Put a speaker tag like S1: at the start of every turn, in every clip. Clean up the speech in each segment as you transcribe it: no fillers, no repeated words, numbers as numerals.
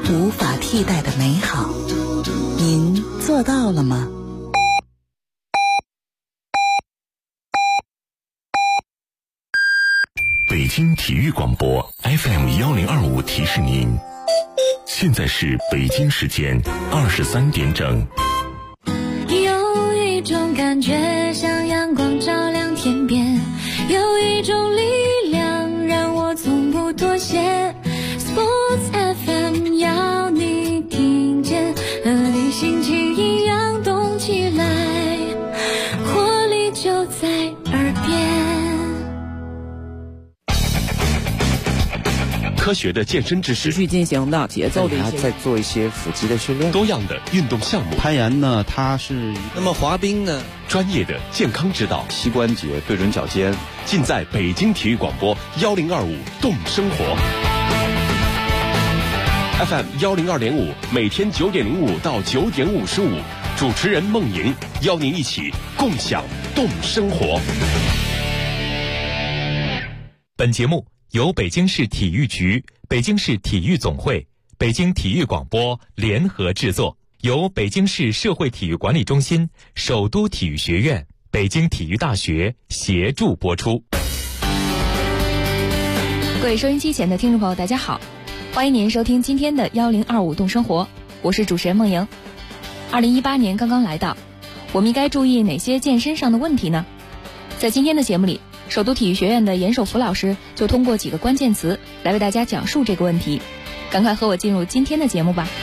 S1: 无法替代的美好，您做到了吗？
S2: 北京体育广播 FM1025提示您，现在是北京时间23点整。
S3: 有一种感觉像阳光照亮天边，有一种力量让我从不妥协。 Sports FM 要你听见，和你心情一样动起来，活力就在耳边。
S2: 科学的健身知识，
S4: 持续进行的节奏的一些，
S5: 再做一些腹肌的训练，
S2: 多样的运动项目，
S5: 攀岩呢，它是
S6: 那么滑冰呢，
S2: 专业的健康指导，
S5: 膝关节对准脚尖，
S2: 尽在北京体育广播1025动生活 FM102.5，每天9点05到9点55，主持人孟莹邀您一起共享动生活。
S7: 本节目由北京市体育局、北京市体育总会、北京体育广播联合制作，由北京市社会体育管理中心、首都体育学院、北京体育大学协助播出。
S3: 各位收音机前的听众朋友，大家好，欢迎您收听今天的1025动生活，我是主持人孟莹。2018年刚刚来到，我们应该注意哪些健身上的问题呢？在今天的节目里，首都体育学院的严守福老师就通过几个关键词来为大家讲述这个问题。赶快和我进入今天的节目吧。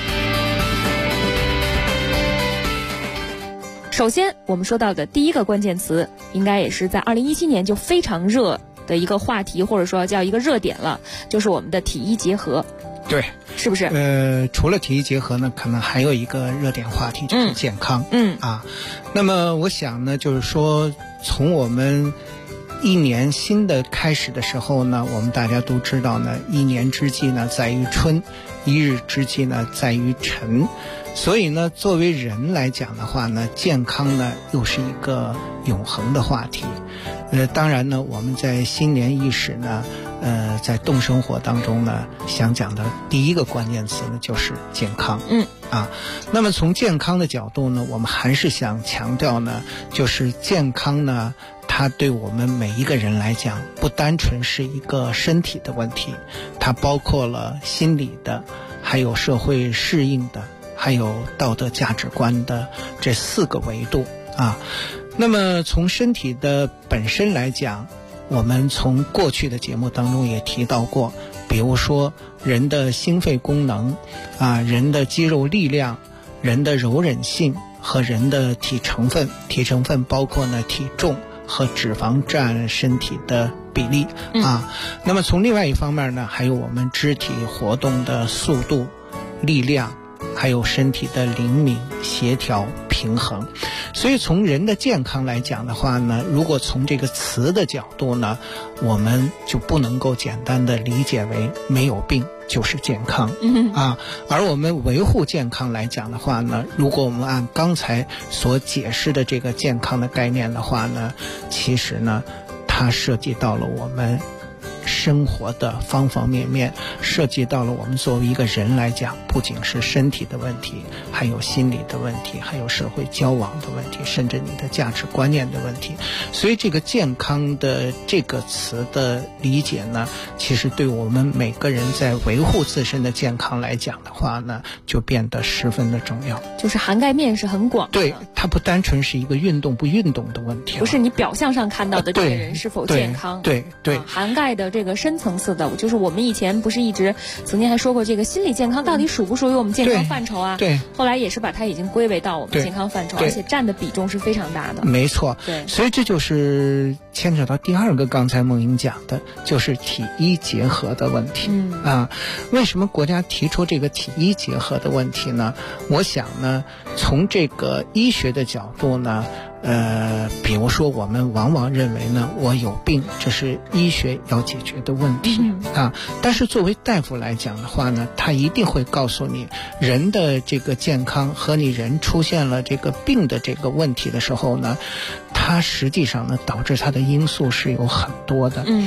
S3: 首先我们说到的第一个关键词，应该也是在2017年就非常热的一个话题，或者说叫一个热点了，就是我们的体医结合。
S8: 对，
S3: 是不是？
S8: 除了体育结合呢，可能还有一个热点话题就是健康。那么我想呢，就是说从我们一年新的开始的时候呢，我们大家都知道呢，一年之计呢在于春，一日之计呢在于晨。所以呢，作为人来讲的话呢，健康呢又是一个永恒的话题。当然呢，我们在新年伊始呢，在动生活当中呢，想讲的第一个关键词呢就是健康。那么从健康的角度呢，我们还是想强调呢，就是健康呢，它对我们每一个人来讲，不单纯是一个身体的问题，它包括了心理的，还有社会适应的，还有道德价值观的这4个维度啊。那么从身体的本身来讲，我们从过去的节目当中也提到过，比如说人的心肺功能人的肌肉力量，人的柔韧性和人的体成分包括呢体重和脂肪占身体的比例那么从另外一方面呢，还有我们肢体活动的速度、力量，还有身体的灵敏、协调、平衡。所以从人的健康来讲的话呢，如果从这个词的角度呢，我们就不能够简单的理解为没有病就是健康而我们维护健康来讲的话呢，如果我们按刚才所解释的这个健康的概念的话呢，其实呢它涉及到了我们生活的方方面面，涉及到了我们作为一个人来讲，不仅是身体的问题，还有心理的问题，还有社会交往的问题，甚至你的价值观念的问题。所以这个健康的这个词的理解呢，其实对我们每个人在维护自身的健康来讲的话呢，就变得十分的重要，
S3: 就是涵盖面是很广的。
S8: 对，它不单纯是一个运动不运动的问题，
S3: 不是你表象上看到的这个人是否健康，
S8: 对，
S3: 涵盖的这个深层次的，就是我们以前不是一直曾经还说过，这个心理健康到底属不属于我们健康范畴啊？对，后来也是把它已经归为到我们健康范畴，而且占的比重是非常大的。
S8: 没错，
S3: 对，
S8: 所以这就是牵扯到第二个刚才孟莹讲的，就是体医结合的问题。为什么国家提出这个体医结合的问题呢？我想呢，从这个医学的角度呢，比如说我们往往认为呢，我有病，这是医学要解决的问题但是作为大夫来讲的话呢，他一定会告诉你，人的这个健康和你人出现了这个病的这个问题的时候呢，它实际上呢导致它的因素是有很多的。比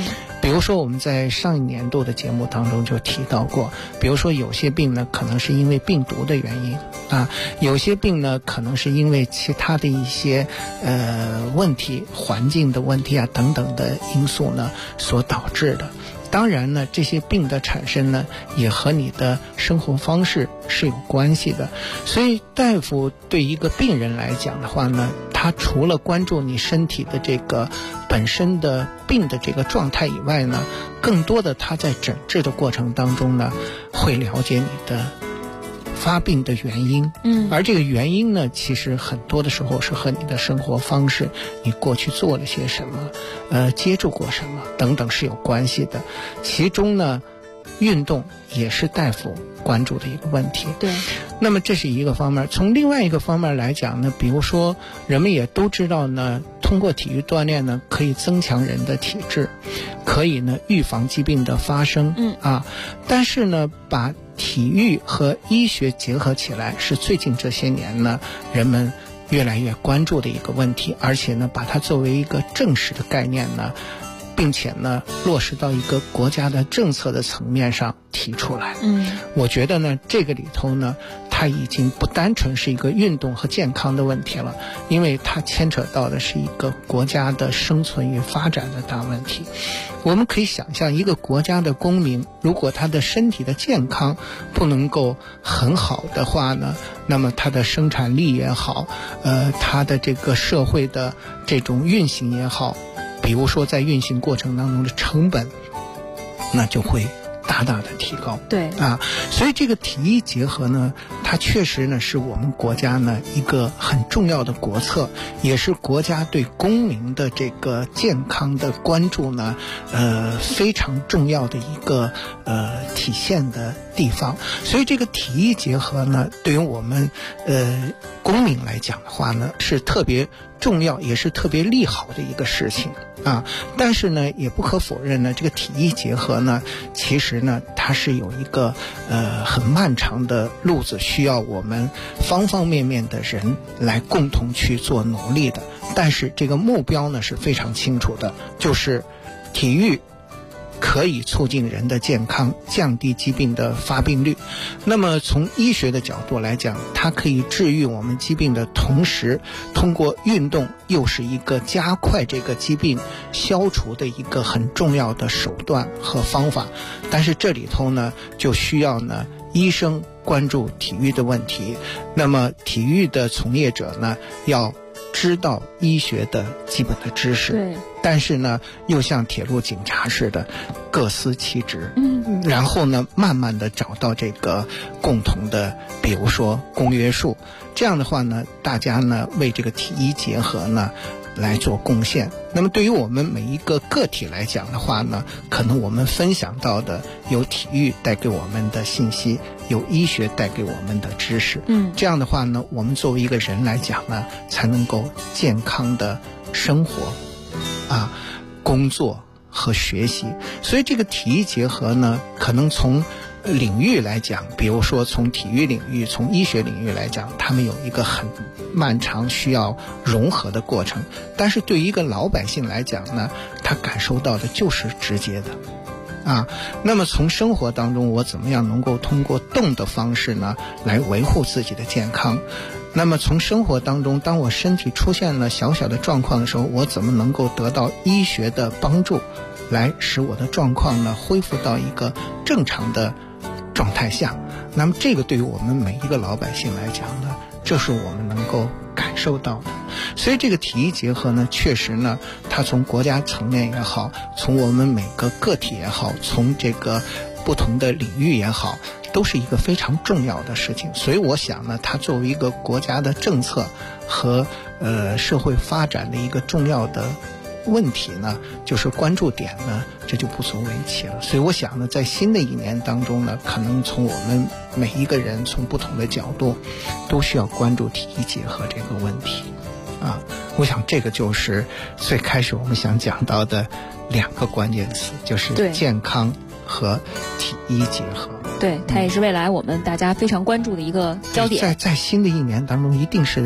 S8: 比如说我们在上一年度的节目当中就提到过，比如说有些病呢可能是因为病毒的原因啊，有些病呢可能是因为其他的一些问题，环境的问题啊等等的因素呢所导致的。当然呢，这些病的产生呢，也和你的生活方式是有关系的。所以大夫对一个病人来讲的话呢，他除了关注你身体的这个本身的病的这个状态以外呢，更多的他在诊治的过程当中呢，会了解你的发病的原因，而这个原因呢，其实很多的时候是和你的生活方式，你过去做了些什么，接触过什么等等是有关系的。其中呢，运动也是大夫关注的一个问题。
S6: 对，
S8: 那么这是一个方面。从另外一个方面来讲呢，比如说人们也都知道呢，通过体育锻炼呢，可以增强人的体质，可以呢预防疾病的发生。但是呢，把体育和医学结合起来，是最近这些年呢人们越来越关注的一个问题，而且呢把它作为一个正式的概念呢，并且呢落实到一个国家的政策的层面上提出来。我觉得呢这个里头呢，它已经不单纯是一个运动和健康的问题了，因为它牵扯到的是一个国家的生存与发展的大问题。我们可以想象，一个国家的公民，如果他的身体的健康不能够很好的话呢，那么他的生产力也好，他的这个社会的这种运行也好，比如说在运行过程当中的成本，那就会大大的提高。
S6: 对
S8: 所以这个体医结合呢，它确实呢是我们国家呢一个很重要的国策，也是国家对公民的这个健康的关注呢非常重要的一个体现的地方。所以这个体医结合呢，对于我们公民来讲的话呢，是特别重要也是特别利好的一个事情但是呢也不可否认呢，这个体医结合呢，其实呢它是有一个很漫长的路子，需要我们方方面面的人来共同去做努力的。但是这个目标呢是非常清楚的，就是体育可以促进人的健康，降低疾病的发病率。那么从医学的角度来讲，它可以治愈我们疾病的同时，通过运动又是一个加快这个疾病消除的一个很重要的手段和方法。但是这里头呢，就需要呢医生关注体育的问题，那么体育的从业者呢要知道医学的基本的知识，
S6: 对，
S8: 但是呢又像铁路警察似的各司其职，然后呢慢慢的找到这个共同的比如说公约数，这样的话呢大家呢为这个体医结合呢来做贡献。那么对于我们每一个个体来讲的话呢，可能我们分享到的有体育带给我们的信息，有医学带给我们的知识，这样的话呢，我们作为一个人来讲呢，才能够健康的生活工作和学习。所以这个体医结合呢，可能从领域来讲，比如说从体育领域，从医学领域来讲，他们有一个很漫长需要融合的过程。但是对于一个老百姓来讲呢，他感受到的就是直接的那么从生活当中，我怎么样能够通过动的方式呢来维护自己的健康？那么从生活当中，当我身体出现了小小的状况的时候，我怎么能够得到医学的帮助，来使我的状况呢恢复到一个正常的状态下？那么这个对于我们每一个老百姓来讲呢，这是我们能够感受到的。所以这个体医结合呢，确实呢，它从国家层面也好，从我们每个个体也好，从这个不同的领域也好，都是一个非常重要的事情。所以我想呢，它作为一个国家的政策和社会发展的一个重要的问题呢，就是关注点呢，这就不足为奇了。所以我想呢，在新的一年当中呢，可能从我们每一个人从不同的角度都需要关注体医结合这个问题我想这个就是最开始我们想讲到的两个关键词，就是健康和体医结合。
S6: 对，它也是未来我们大家非常关注的一个焦点。
S8: 在新的一年当中，一定是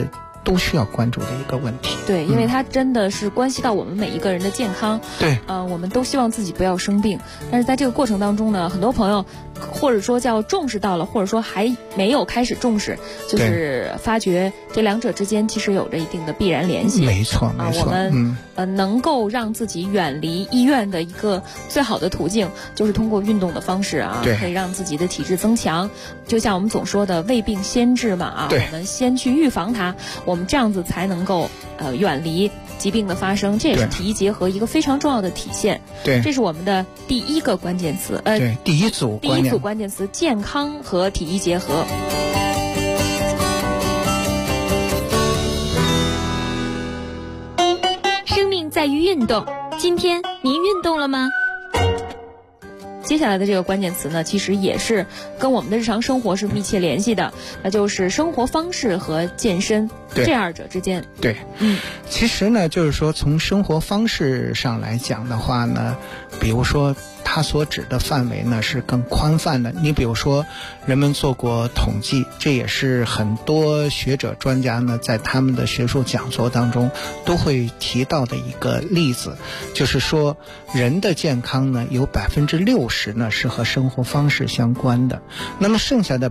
S8: 都需要关注的一个问题。
S6: 对，因为它真的是关系到我们每一个人的健康。
S8: 对，
S6: 我们都希望自己不要生病，但是在这个过程当中呢，很多朋友或者说叫重视到了，或者说还没有开始重视，就是发觉这两者之间其实有着一定的必然联系。
S8: 没错，没错。
S6: 我们能够让自己远离医院的一个最好的途径，就是通过运动的方式啊，可以让自己的体质增强。就像我们总说的未病先治嘛啊，我们先去预防它，我们这样子才能够远离疾病的发生，这也是体医结合一个非常重要的体现。
S8: 对，
S6: 这是我们的第一个关键词。
S8: 对，第一组
S6: 关键词：健康和体医结合。
S3: 生命在于运动，今天您运动了吗？
S6: 接下来的这个关键词呢，其实也是跟我们的日常生活是密切联系的，那就是生活方式和健身这二者之间。
S8: 对，其实呢，就是说从生活方式上来讲的话呢，比如说它所指的范围呢是更宽泛的。你比如说，人们做过统计，这也是很多学者专家呢在他们的学术讲座当中都会提到的一个例子，就是说人的健康呢有60%呢是和生活方式相关的，那么剩下的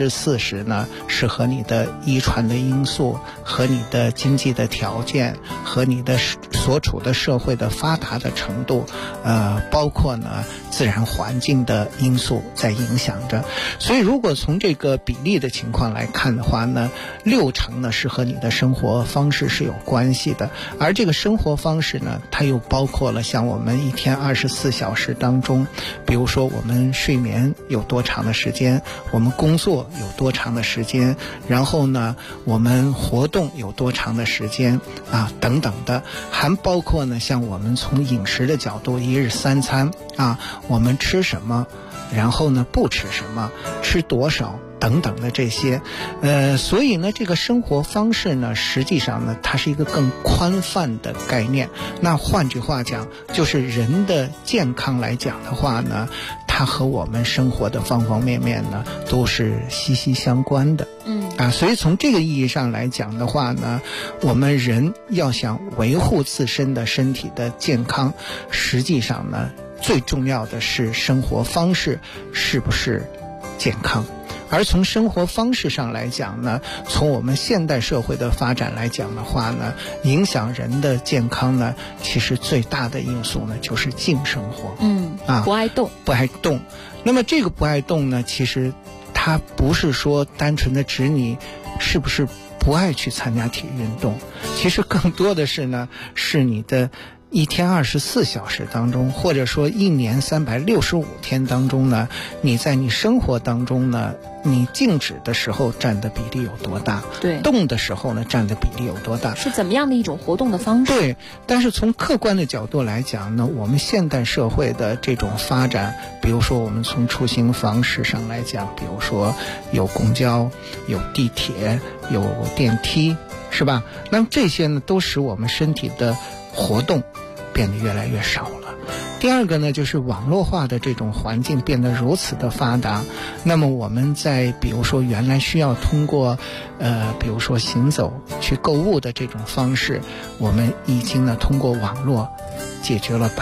S8: 40%呢是和你的遗传的因素、和你的经济的条件、和你的所处的社会的发达的程度，包括呢自然环境的因素在影响着。所以如果从这个比例的情况来看的话呢，60%呢是和你的生活方式是有关系的，而这个生活方式呢，它又包括了像我们一天24小时当中，比如说我们睡眠有多长的时间，我们工作有多长的时间，然后呢我们活动有多长的时间啊，等等的，还包括呢像我们从饮食的角度，一日3餐啊，我们吃什么，然后呢不吃什么，吃多少等等的这些，所以呢这个生活方式呢实际上呢它是一个更宽泛的概念。那换句话讲，就是人的健康来讲的话呢，它和我们生活的方方面面呢都是息息相关的。所以从这个意义上来讲的话呢，我们人要想维护自身的身体的健康，实际上呢最重要的是生活方式是不是健康。而从生活方式上来讲呢，从我们现代社会的发展来讲的话呢，影响人的健康呢，其实最大的因素呢就是静生活。
S6: 不爱动。
S8: 那么这个不爱动呢，其实它不是说单纯的指你是不是不爱去参加体育运动，其实更多的是呢，是你的一天24小时当中，或者说一年365天当中呢，你在你生活当中呢，你静止的时候占的比例有多大？
S6: 对，
S8: 动的时候呢占的比例有多大？
S6: 是怎么样的一种活动的方式？
S8: 对，但是从客观的角度来讲呢，我们现代社会的这种发展，比如说我们从出行方式上来讲，比如说有公交、有地铁、有电梯，是吧？那么这些呢都使我们身体的活动变得越来越少了。第二个呢，就是网络化的这种环境变得如此的发达，那么我们在比如说原来需要通过比如说行走去购物的这种方式，我们已经呢通过网络解决了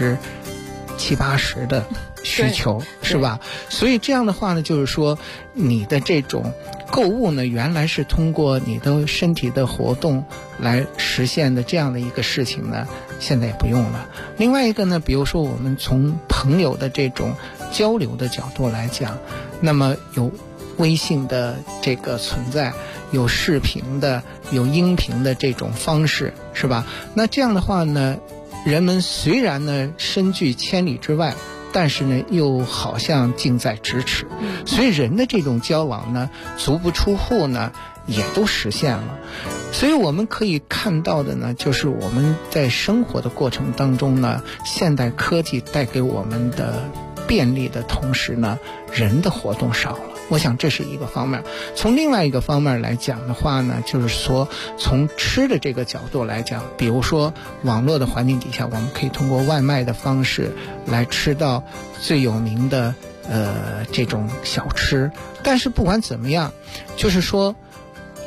S8: 70-80%的需求，是吧？所以这样的话呢，就是说你的这种购物呢，原来是通过你的身体的活动来实现的这样的一个事情呢，现在也不用了。另外一个呢，比如说我们从朋友的这种交流的角度来讲，那么有微信的这个存在，有视频的、有音频的这种方式，是吧？那这样的话呢，人们虽然呢身居千里之外，但是呢又好像近在咫尺，所以人的这种交往呢，足不出户呢也都实现了。所以我们可以看到的呢，就是我们在生活的过程当中呢，现代科技带给我们的便利的同时呢，人的活动少了。我想这是一个方面。从另外一个方面来讲的话呢，就是说从吃的这个角度来讲，比如说网络的环境底下，我们可以通过外卖的方式来吃到最有名的这种小吃。但是不管怎么样，就是说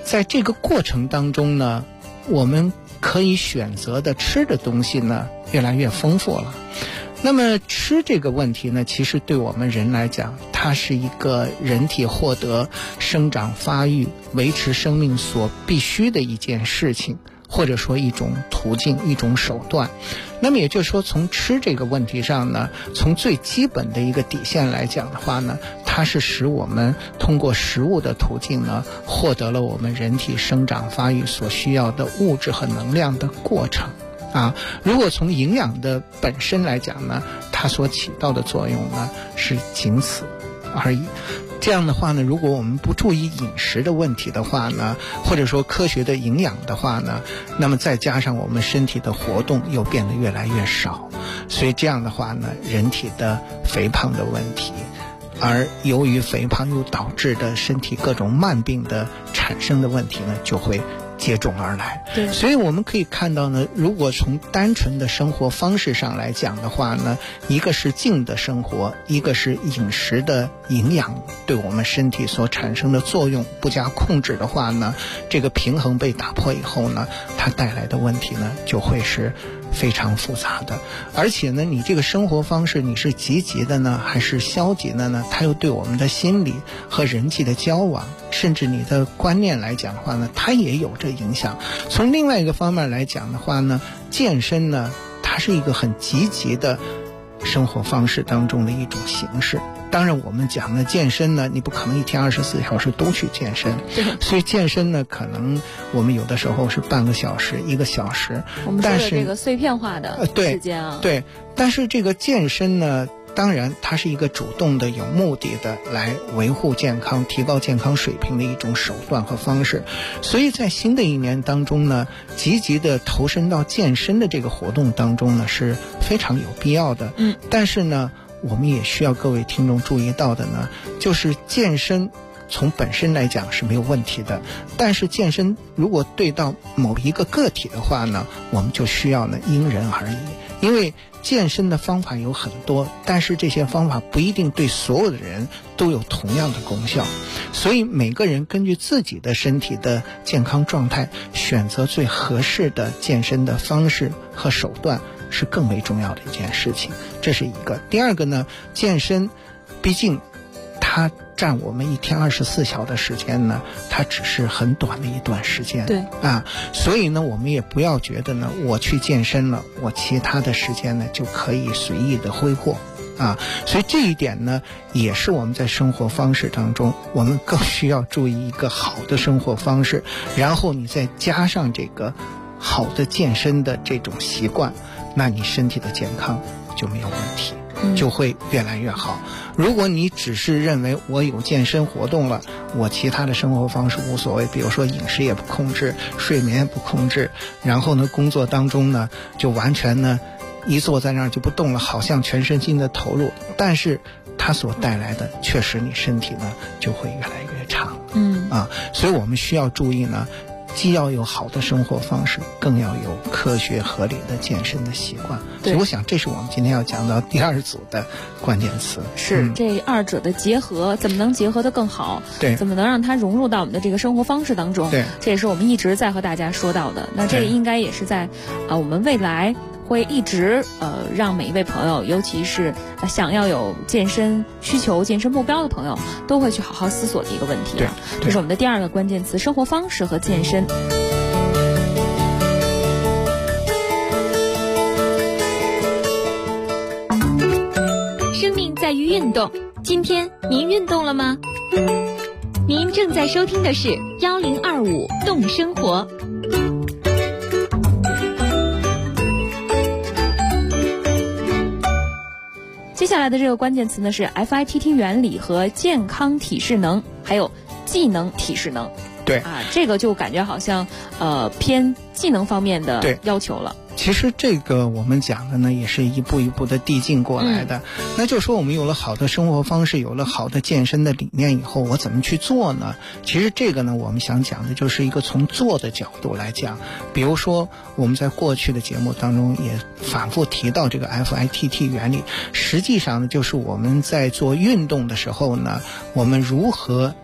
S8: 在这个过程当中呢，我们可以选择的吃的东西呢越来越丰富了。那么吃这个问题呢，其实对我们人来讲，它是一个人体获得生长发育、维持生命所必须的一件事情，或者说一种途径、一种手段。那么也就是说，从吃这个问题上呢，从最基本的一个底线来讲的话呢，它是使我们通过食物的途径呢，获得了我们人体生长发育所需要的物质和能量的过程啊。如果从营养的本身来讲呢，它所起到的作用呢是仅此而已。这样的话呢，如果我们不注意饮食的问题的话呢，或者说科学的营养的话呢，那么再加上我们身体的活动又变得越来越少，所以这样的话呢，人体的肥胖的问题，而由于肥胖又导致的身体各种慢病的产生的问题呢，就会接踵而来。
S6: 对，
S8: 所以我们可以看到呢，如果从单纯的生活方式上来讲的话呢，一个是静的生活，一个是饮食的营养对我们身体所产生的作用不加控制的话呢，这个平衡被打破以后呢，它带来的问题呢就会是非常复杂的。而且呢，你这个生活方式你是积极的呢还是消极的呢，它又对我们的心理和人际的交往，甚至你的观念来讲的话呢，它也有着影响。从另外一个方面来讲的话呢，健身呢它是一个很积极的生活方式当中的一种形式。当然我们讲的健身呢，你不可能一天24小时都去健身，所以健身呢可能我们有的时候是半个小时1个小时，
S6: 我们说的这个碎片化的时间啊，
S8: 对，但是这个健身呢，当然它是一个主动的有目的的来维护健康提高健康水平的一种手段和方式。所以在新的一年当中呢，积极的投身到健身的这个活动当中呢是非常有必要的。但是呢我们也需要各位听众注意到的呢，就是健身从本身来讲是没有问题的，但是健身如果对到某一个个体的话呢，我们就需要呢因人而异。因为健身的方法有很多，但是这些方法不一定对所有的人都有同样的功效，所以每个人根据自己的身体的健康状态，选择最合适的健身的方式和手段是更为重要的一件事情，这是一个。第二个呢，健身毕竟它占我们一天24小时的时间呢，它只是很短的一段时间。
S6: 对
S8: 啊，所以呢，我们也不要觉得呢，我去健身了，我其他的时间呢就可以随意的挥霍啊。所以这一点呢，也是我们在生活方式当中，我们更需要注意一个好的生活方式，然后你再加上这个好的健身的这种习惯，那你身体的健康就没有问题，就会越来越好。如果你只是认为我有健身活动了，我其他的生活方式无所谓，比如说饮食也不控制，睡眠也不控制，然后呢工作当中呢就完全呢一坐在那儿就不动了，好像全身心的投入，但是它所带来的确实你身体呢就会越来越差。所以我们需要注意呢，既要有好的生活方式，更要有科学合理的健身的习惯。所以我想这是我们今天要讲到第二组的关键词。
S6: 是这二者的结合，怎么能结合得更好？
S8: 对，
S6: 怎么能让它融入到我们的这个生活方式当中？
S8: 对，
S6: 这也是我们一直在和大家说到的。那这应该也是在我们未来会一直让每一位朋友，尤其是想要有健身需求、健身目标的朋友，都会去好好思索的一个问题。
S8: 对，
S6: 这是我们的第二个关键词：生活方式和健身。
S9: 生命在于运动，今天您运动了吗？您正在收听的是1025动生活。
S6: 接下来的这个关键词呢是 FITT 原理和健康体适能，还有技能体适能。
S8: 对
S6: 这个就感觉好像偏技能方面的要求了。
S8: 其实这个我们讲的呢，也是一步一步的递进过来的。那就说我们有了好的生活方式，有了好的健身的理念以后，我怎么去做呢？其实这个呢，我们想讲的就是一个从做的角度来讲。比如说我们在过去的节目当中也反复提到这个 FITT 原理，实际上呢，就是我们在做运动的时候呢，我们如何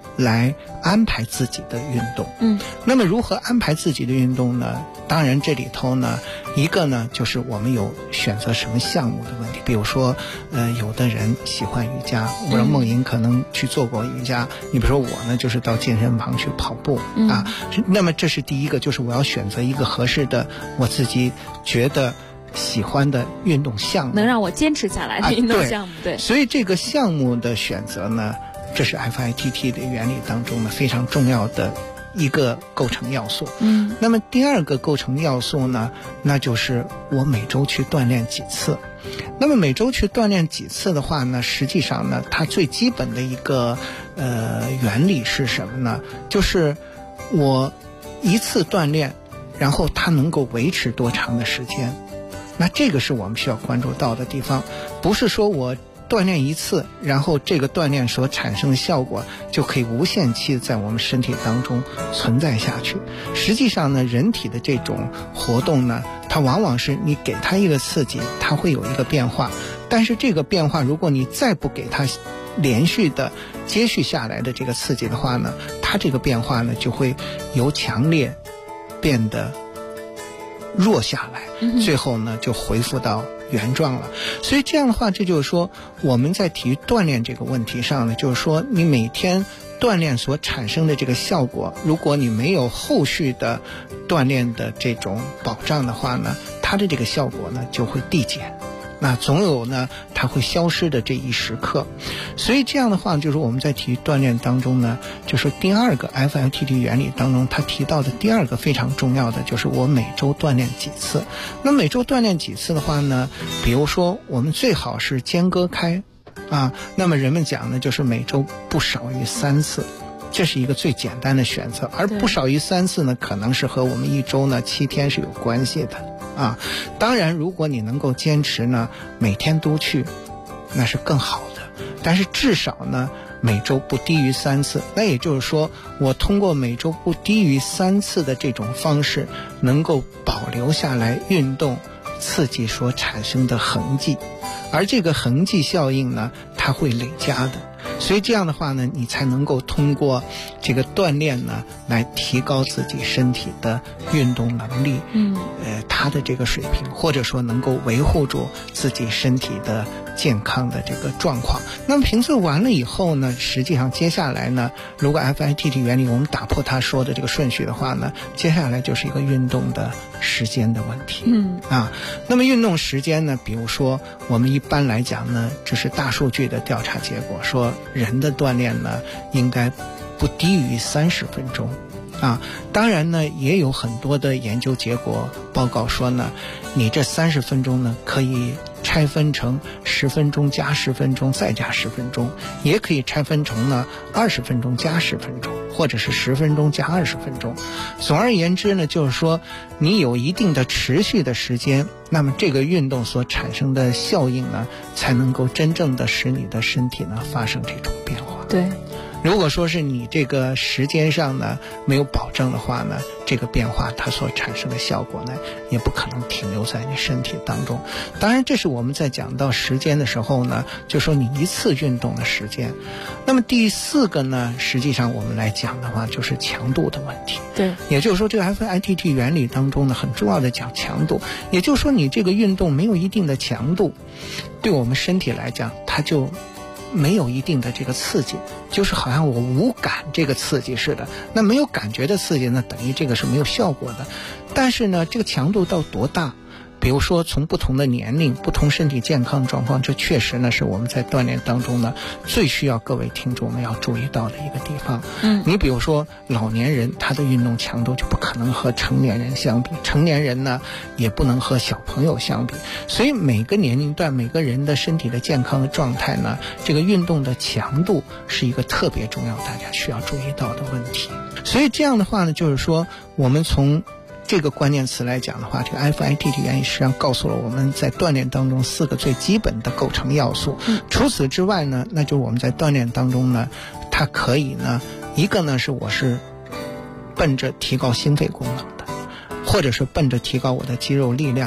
S8: 来安排自己的运动。那么如何安排自己的运动呢？当然这里头呢，一个呢就是我们有选择什么项目的问题。比如说有的人喜欢瑜伽，我让梦莹可能去做过瑜伽，你比如说我呢就是到健身房去跑步啊。那么这是第一个，就是我要选择一个合适的我自己觉得喜欢的运动项目，
S6: 能让我坚持下来的运动项目。对，
S8: 所以这个项目的选择呢，这是 FITT 的原理当中呢非常重要的一个构成要素。那么第二个构成要素呢，那就是我每周去锻炼几次。那么每周去锻炼几次的话呢，实际上呢，它最基本的一个原理是什么呢？就是我一次锻炼，然后它能够维持多长的时间。那这个是我们需要关注到的地方，不是说我锻炼一次，然后这个锻炼所产生的效果就可以无限期在我们身体当中存在下去。实际上呢，人体的这种活动呢，它往往是你给它一个刺激，它会有一个变化，但是这个变化如果你再不给它连续的接续下来的这个刺激的话呢，它这个变化呢就会由强烈变得弱下来，最后呢就恢复到原状了。所以这样的话，这就是说我们在体育锻炼这个问题上呢，就是说你每天锻炼所产生的这个效果，如果你没有后续的锻炼的这种保障的话呢，它的这个效果呢就会递减，那总有呢它会消失的这一时刻。所以这样的话，就是我们在体育锻炼当中呢，就是第二个 FITT 原理当中他提到的第二个非常重要的，就是我每周锻炼几次。那每周锻炼几次的话呢，比如说我们最好是间隔开啊，那么人们讲呢，就是每周不少于3次，这是一个最简单的选择。而不少于3次呢，可能是和我们一周呢7天是有关系的啊。当然如果你能够坚持呢每天都去，那是更好的，但是至少呢每周不低于3次。那也就是说，我通过每周不低于3次的这种方式，能够保留下来运动刺激所产生的痕迹，而这个痕迹效应呢，它会累加的。所以这样的话呢，你才能够通过这个锻炼呢，来提高自己身体的运动能力，它的这个水平，或者说能够维护住自己身体的健康的这个状况。那么评测完了以后呢，实际上接下来呢，如果 FITT 原理我们打破他说的这个顺序的话呢，接下来就是一个运动的时间的问题。那么运动时间呢，比如说我们一般来讲呢，这是大数据的调查结果，说人的锻炼呢应该不低于30分钟啊。当然呢，也有很多的研究结果报告说呢，你这30分钟呢可以拆分成10分钟加10分钟再加10分钟，也可以拆分成呢20分钟加10分钟，或者是10分钟加20分钟。总而言之呢，就是说你有一定的持续的时间，那么这个运动所产生的效应呢，才能够真正的使你的身体呢发生这种变化。
S6: 对，
S8: 如果说是你这个时间上呢没有保证的话呢，这个变化它所产生的效果呢，也不可能停留在你身体当中。当然这是我们在讲到时间的时候呢，就说你一次运动的时间。那么第4个呢，实际上我们来讲的话，就是强度的问题。
S6: 对，
S8: 也就是说这个 FITT 原理当中呢，很重要的讲强度。也就是说你这个运动没有一定的强度，对我们身体来讲，它就没有一定的这个刺激，就是好像我无感这个刺激似的。那没有感觉的刺激呢，等于这个是没有效果的。但是呢，这个强度到多大，比如说从不同的年龄、不同身体健康状况，这确实呢是我们在锻炼当中呢最需要各位听众们要注意到的一个地方。你比如说老年人，他的运动强度就不可能和成年人相比，成年人呢也不能和小朋友相比。所以每个年龄段每个人的身体的健康的状态呢，这个运动的强度是一个特别重要大家需要注意到的问题。所以这样的话呢，就是说我们从这个关键词来讲的话，这个 FITT 原理实际上告诉了我们在锻炼当中4个最基本的构成要素。除此之外呢，那就是我们在锻炼当中呢，它可以呢，一个呢是我是奔着提高心肺功能的，或者是奔着提高我的肌肉力量的，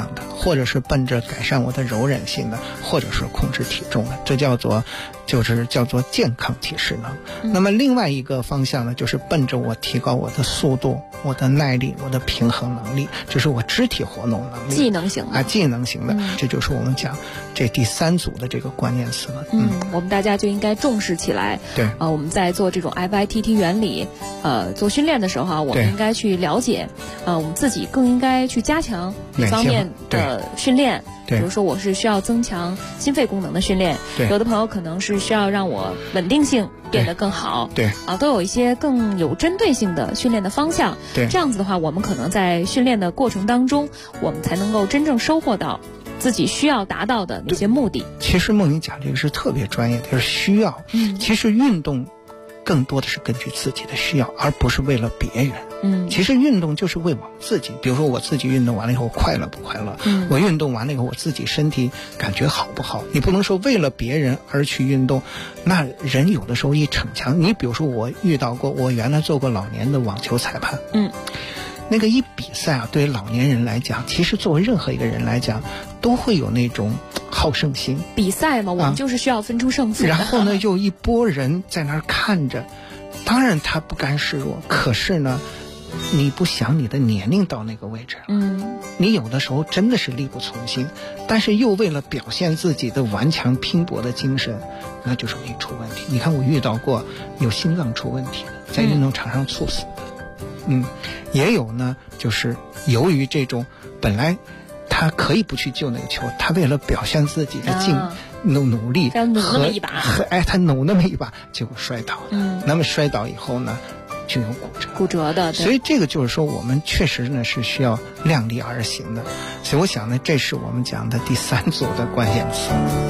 S8: 或者是奔着改善我的柔韧性的，或者是控制体重的，这叫做健康体适能。那么另外一个方向呢，就是奔着我提高我的速度、我的耐力、我的平衡能力，就是我肢体活动能力，
S6: 技能型的
S8: 技能型的，这就是我们讲这第3组的这个关键词了。
S6: 我们大家就应该重视起来。
S8: 对，
S6: 我们在做这种 FITT 原理，做训练的时候我们应该去了解，我们自己更应该去加强哪方面的训练。比如说我是需要增强心肺功能的训练，有的朋友可能是需要让我稳定性变得更好，都有一些更有针对性的训练的方向。这样子的话，我们可能在训练的过程当中，我们才能够真正收获到自己需要达到的那些目的。
S8: 其实梦莹讲这个是特别专业的，就是需要。其实运动更多的是根据自己的需要，而不是为了别人。其实运动就是为我自己，比如说我自己运动完了以后快乐不快乐，我运动完了以后我自己身体感觉好不好。你不能说为了别人而去运动，那人有的时候一逞强。你比如说我遇到过，我原来做过老年的网球裁判，那个一比赛对于老年人来讲，其实作为任何一个人来讲，都会有那种好胜心。
S6: 比赛嘛，我们就是需要分出胜负。
S8: 然后呢，又一拨人在那儿看着，当然他不甘示弱，可是呢，你不想你的年龄到那个位置了，你有的时候真的是力不从心，但是又为了表现自己的顽强拼搏的精神，那就容易出问题。你看我遇到过有心脏出问题的，在运动场上猝死的。也有呢，就是由于这种本来他可以不去救那个球，他为了表现自己的努力
S6: 和
S8: 他努那么一把，结果摔倒了。那么摔倒以后呢，就有骨折的。所以这个就是说，我们确实呢是需要量力而行的。所以我想呢，这是我们讲的第3组的关键词。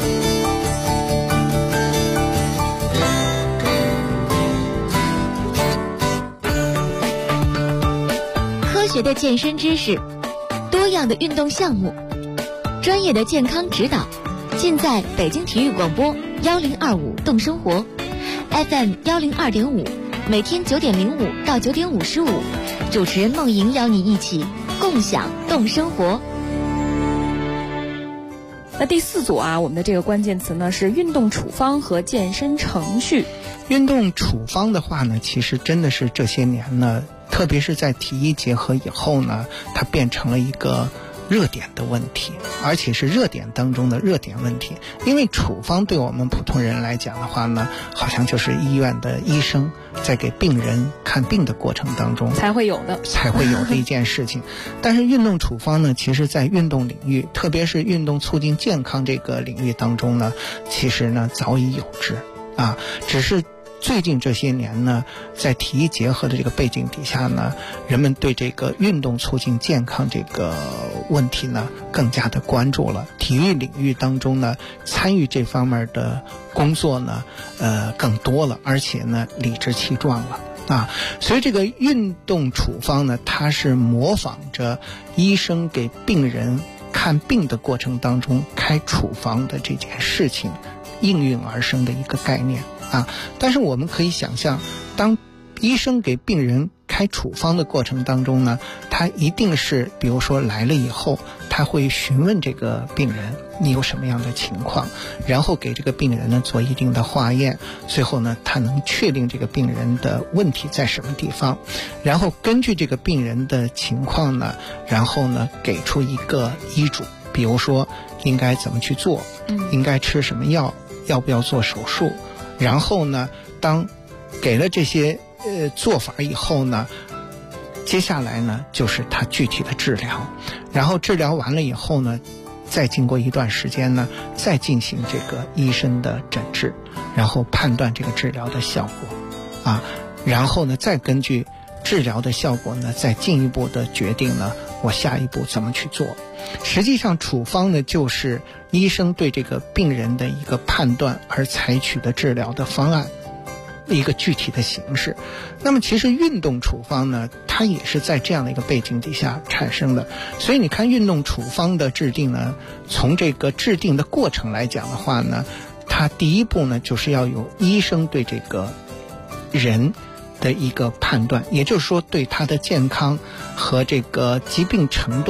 S9: 科学的健身知识，多样的运动项目，专业的健康指导，尽在北京体育广播1025动生活 FM 102.5，每天9点05到9点55，主持人梦莹邀你一起共享动生活。
S6: 那第4组我们的这个关键词呢是运动处方和健身程序。
S8: 运动处方的话呢，其实真的是这些年呢，特别是在体医结合以后呢，它变成了一个热点的问题，而且是热点当中的热点问题。因为处方对我们普通人来讲的话呢，好像就是医院的医生在给病人看病的过程当中
S6: 才会有的
S8: 一件事情。但是运动处方呢，其实在运动领域，特别是运动促进健康这个领域当中呢，其实呢早已有之只是最近这些年呢，在体医结合的这个背景底下呢，人们对这个运动促进健康这个问题呢更加的关注了。体育领域当中呢，参与这方面的工作呢更多了，而且呢理直气壮了所以这个运动处方呢，它是模仿着医生给病人看病的过程当中开处方的这件事情应运而生的一个概念但是我们可以想象，当医生给病人开处方的过程当中呢，他一定是比如说来了以后，他会询问这个病人你有什么样的情况，然后给这个病人呢做一定的化验，最后呢他能确定这个病人的问题在什么地方，然后根据这个病人的情况呢，然后呢给出一个医嘱，比如说应该怎么去做，应该吃什么药，要不要做手术。然后呢，当给了这些做法以后呢，接下来呢就是他具体的治疗，然后治疗完了以后呢，再经过一段时间呢，再进行这个医生的诊治，然后判断这个治疗的效果然后呢再根据治疗的效果呢，再进一步的决定呢我下一步怎么去做。实际上处方呢，就是医生对这个病人的一个判断而采取的治疗的方案，一个具体的形式。那么其实运动处方呢，它也是在这样的一个背景底下产生的。所以你看运动处方的制定呢，从这个制定的过程来讲的话呢，它第一步呢就是要有医生对这个人的一个判断，也就是说对他的健康和这个疾病程度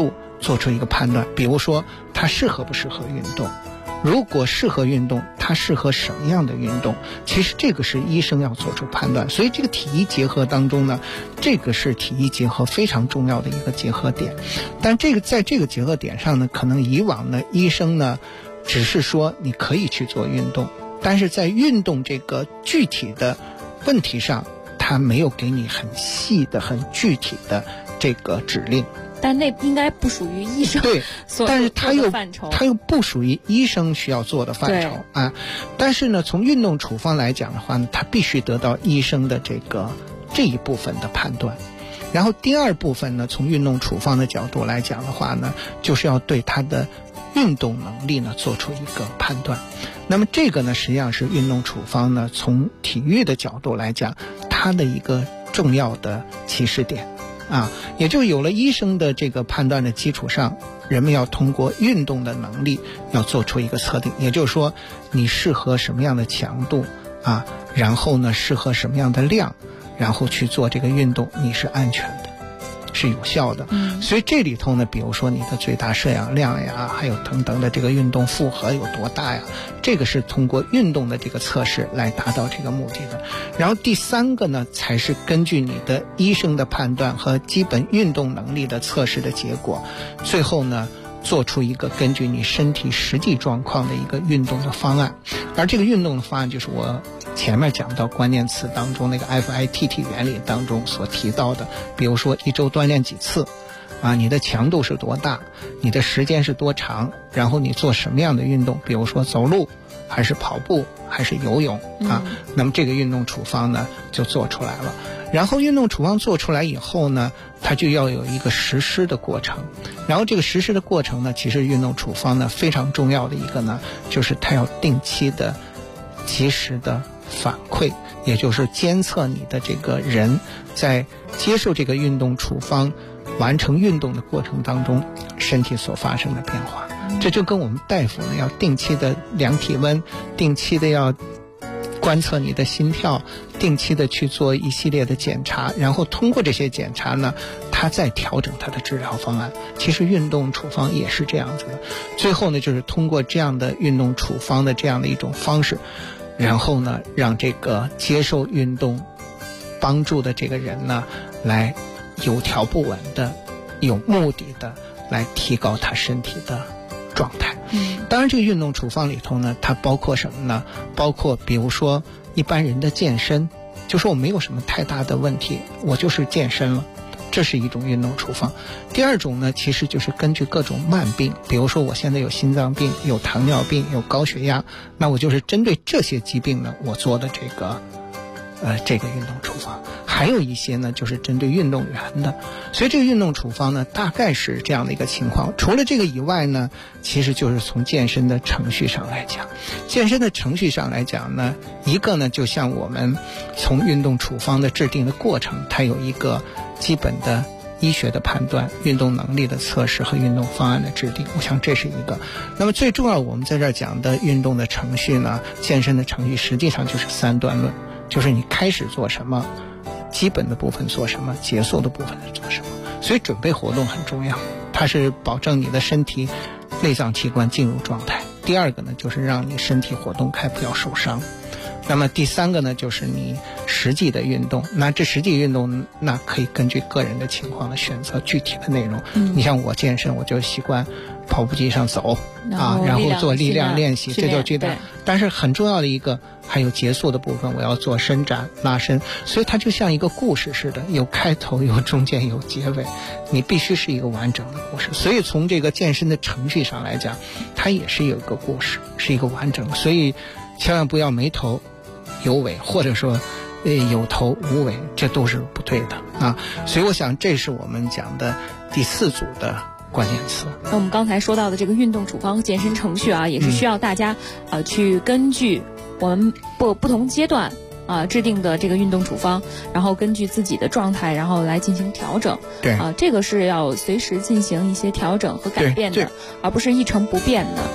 S8: 做出一个判断，比如说他适合不适合运动，如果适合运动，他适合什么样的运动，其实这个是医生要做出判断。所以这个体医结合当中呢，这个是体医结合非常重要的一个结合点。但这个在这个结合点上呢，可能以往呢医生呢只是说你可以去做运动，但是在运动这个具体的问题上，他没有给你很细的很具体的这个指令。
S6: 但那应该不属于医生
S8: 对，但是它又不属于医生需要做的范畴啊。但是呢，从运动处方来讲的话呢，它必须得到医生的这一部分的判断。然后第二部分呢，从运动处方的角度来讲的话呢，就是要对他的运动能力呢做出一个判断。那么这个呢，实际上是运动处方呢从体育的角度来讲，它的一个重要的起始点。也就有了医生的这个判断的基础上，人们要通过运动的能力要做出一个测定，也就是说你适合什么样的强度然后呢适合什么样的量，然后去做这个运动，你是安全的，是有效的。所以这里头呢，比如说你的最大摄氧量呀，还有等等的这个运动负荷有多大呀，这个是通过运动的这个测试来达到这个目的的。然后第三个呢，才是根据你的医生的判断和基本运动能力的测试的结果，最后呢做出一个根据你身体实际状况的一个运动的方案。而这个运动的方案就是我前面讲到关键词当中那个 FITT 原理当中所提到的，比如说一周锻炼几次你的强度是多大，你的时间是多长，然后你做什么样的运动，比如说走路还是跑步还是游泳那么这个运动处方呢就做出来了。然后运动处方做出来以后呢，它就要有一个实施的过程。然后这个实施的过程呢，其实运动处方呢非常重要的一个呢，就是它要定期的及时的反馈，也就是监测你的这个人在接受这个运动处方完成运动的过程当中身体所发生的变化。这就跟我们大夫呢要定期的量体温，定期的要观测你的心跳，定期的去做一系列的检查，然后通过这些检查呢，他再调整他的治疗方案。其实运动处方也是这样子的，最后呢就是通过这样的运动处方的这样的一种方式，然后呢让这个接受运动帮助的这个人呢来有条不紊的有目的的来提高他身体的状态。当然这个运动处方里头呢，它包括什么呢？包括比如说一般人的健身，就说我没有什么太大的问题，我就是健身了，这是一种运动处方。第二种呢，其实就是根据各种慢病，比如说我现在有心脏病，有糖尿病，有高血压，那我就是针对这些疾病呢，我做的这个运动处方。还有一些呢就是针对运动员的，所以这个运动处方呢大概是这样的一个情况。除了这个以外呢，其实就是从健身的程序上来讲，健身的程序上来讲呢，一个呢就像我们从运动处方的制定的过程，它有一个基本的医学的判断、运动能力的测试和运动方案的制定，我想这是一个。那么最重要我们在这儿讲的运动的程序呢，健身的程序实际上就是三段论，就是你开始做什么，基本的部分做什么，结束的部分做什么。所以准备活动很重要，它是保证你的身体内脏器官进入状态。第二个呢，就是让你身体活动开，不要受伤。那么第三个呢，就是你实际的运动。那这实际运动那可以根据个人的情况的选择具体的内容。你像我健身，我就习惯跑步机上走然后做力量练习，这就基本。但是很重要的一个还有结束的部分，我要做伸展拉伸，所以它就像一个故事似的，有开头有中间有结尾，你必须是一个完整的故事。所以从这个健身的程序上来讲，它也是有一个故事，是一个完整的。所以千万不要没头有尾，或者说有头无尾，这都是不对的所以我想这是我们讲的第四组的关键词。
S6: 那我们刚才说到的这个运动处方健身程序也是需要大家去根据我们不同阶段制定的这个运动处方，然后根据自己的状态，然后来进行调整。
S8: 对
S6: 这个是要随时进行一些调整和改变的，而不是一成不变的。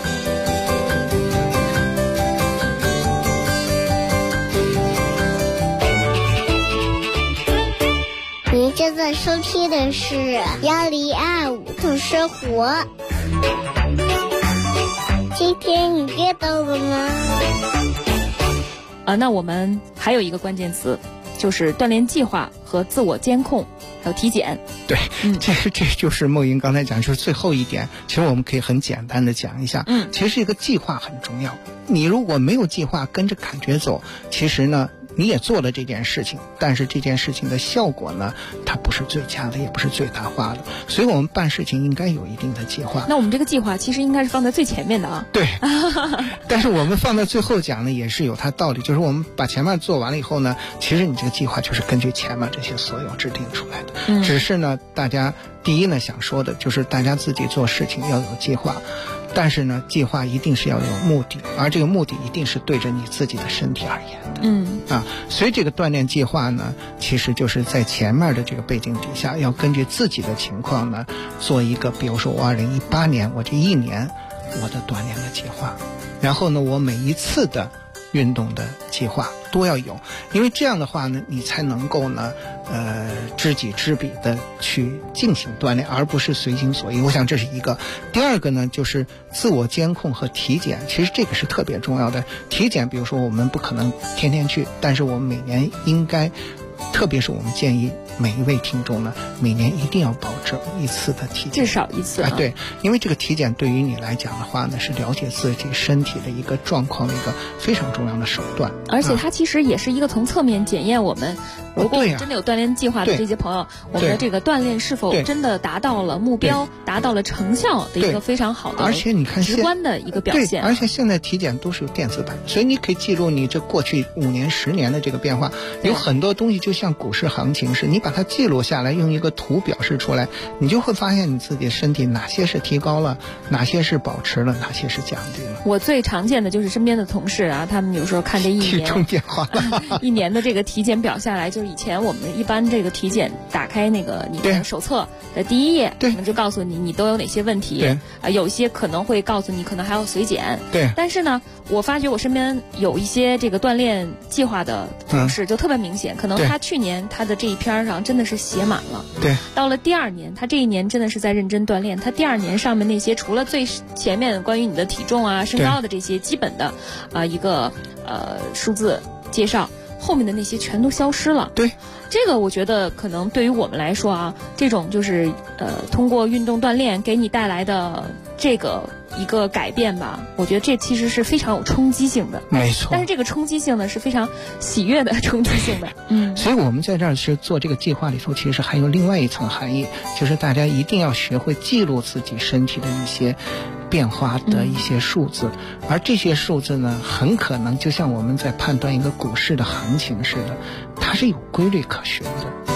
S10: 您正在收听的是1025度生活。今天你变到了吗？
S6: 那我们还有一个关键词，就是锻炼计划和自我监控，还有体检。
S8: 对，这就是梦莹刚才讲，就是最后一点。其实我们可以很简单的讲一下，其实这个计划很重要。你如果没有计划，跟着感觉走，其实呢，你也做了这件事情，但是这件事情的效果呢，它不是最佳的，也不是最大化的。所以我们办事情应该有一定的计划。
S6: 那我们这个计划其实应该是放在最前面的啊。
S8: 对，但是我们放在最后讲呢，也是有它道理。就是我们把前面做完了以后呢，其实你这个计划就是根据前面这些所有制定出来的。只是呢，大家第一呢想说的就是大家自己做事情要有计划。但是呢，计划一定是要有目的，而这个目的一定是对着你自己的身体而言的。所以这个锻炼计划呢，其实就是在前面的这个背景底下，要根据自己的情况呢，做一个，比如说我2018年我这一年我的锻炼的计划，然后呢，我每一次的运动的计划都要有，因为这样的话呢，你才能够呢，知己知彼的去进行锻炼，而不是随心所欲。我想这是一个。第二个呢，就是自我监控和体检，其实这个是特别重要的。体检，比如说我们不可能天天去，但是我们每年应该，特别是我们建议每一位听众呢，每年一定要保证一次的体检，
S6: 至少一次。
S8: 对，因为这个体检对于你来讲的话呢，是了解自己身体的一个状况的一个非常重要的手段。
S6: 而且它其实也是一个从侧面检验我们，如果我们真的有锻炼计划的这些朋友，我们的这个锻炼是否真的达到了目标，达到了成效的一个非常好的，
S8: 而且你看
S6: 直观的一个表现。
S8: 而且现在体检都是有电子版，所以你可以记录你这过去5年、10年的这个变化。有很多东西就像股市行情是，你把它记录下来，用一个图表示出来，你就会发现你自己身体哪些是提高了，哪些是保持了，哪些是降低了。
S6: 我最常见的就是身边的同事啊，他们有时候看这一年
S8: 体重变化了
S6: 一年的这个体检表下来，就是以前我们一般这个体检打开那个你的手册的第一页，可能就告诉你都有哪些问题，有一些可能会告诉你可能还要随检。
S8: 对，
S6: 但是呢，我发觉我身边有一些这个锻炼计划的同事就特别明显，可能他去年他的这一篇上真的是写满了，
S8: 对，
S6: 到了第2年，他这一年真的是在认真锻炼，他第2年上面那些除了最前面关于你的体重啊、身高的这些基本的一个数字介绍，后面的那些全都消失了。
S8: 对，
S6: 这个我觉得可能对于我们来说啊，这种就是通过运动锻炼给你带来的这个一个改变吧，我觉得这其实是非常有冲击性的。
S8: 没错。
S6: 但是这个冲击性呢是非常喜悦的冲击性的。
S8: 所以我们在这儿是做这个计划里头，其实还有另外一层含义，就是大家一定要学会记录自己身体的一些变化的一些数字，而这些数字呢，很可能就像我们在判断一个股市的行情似的，它是有规律可循的。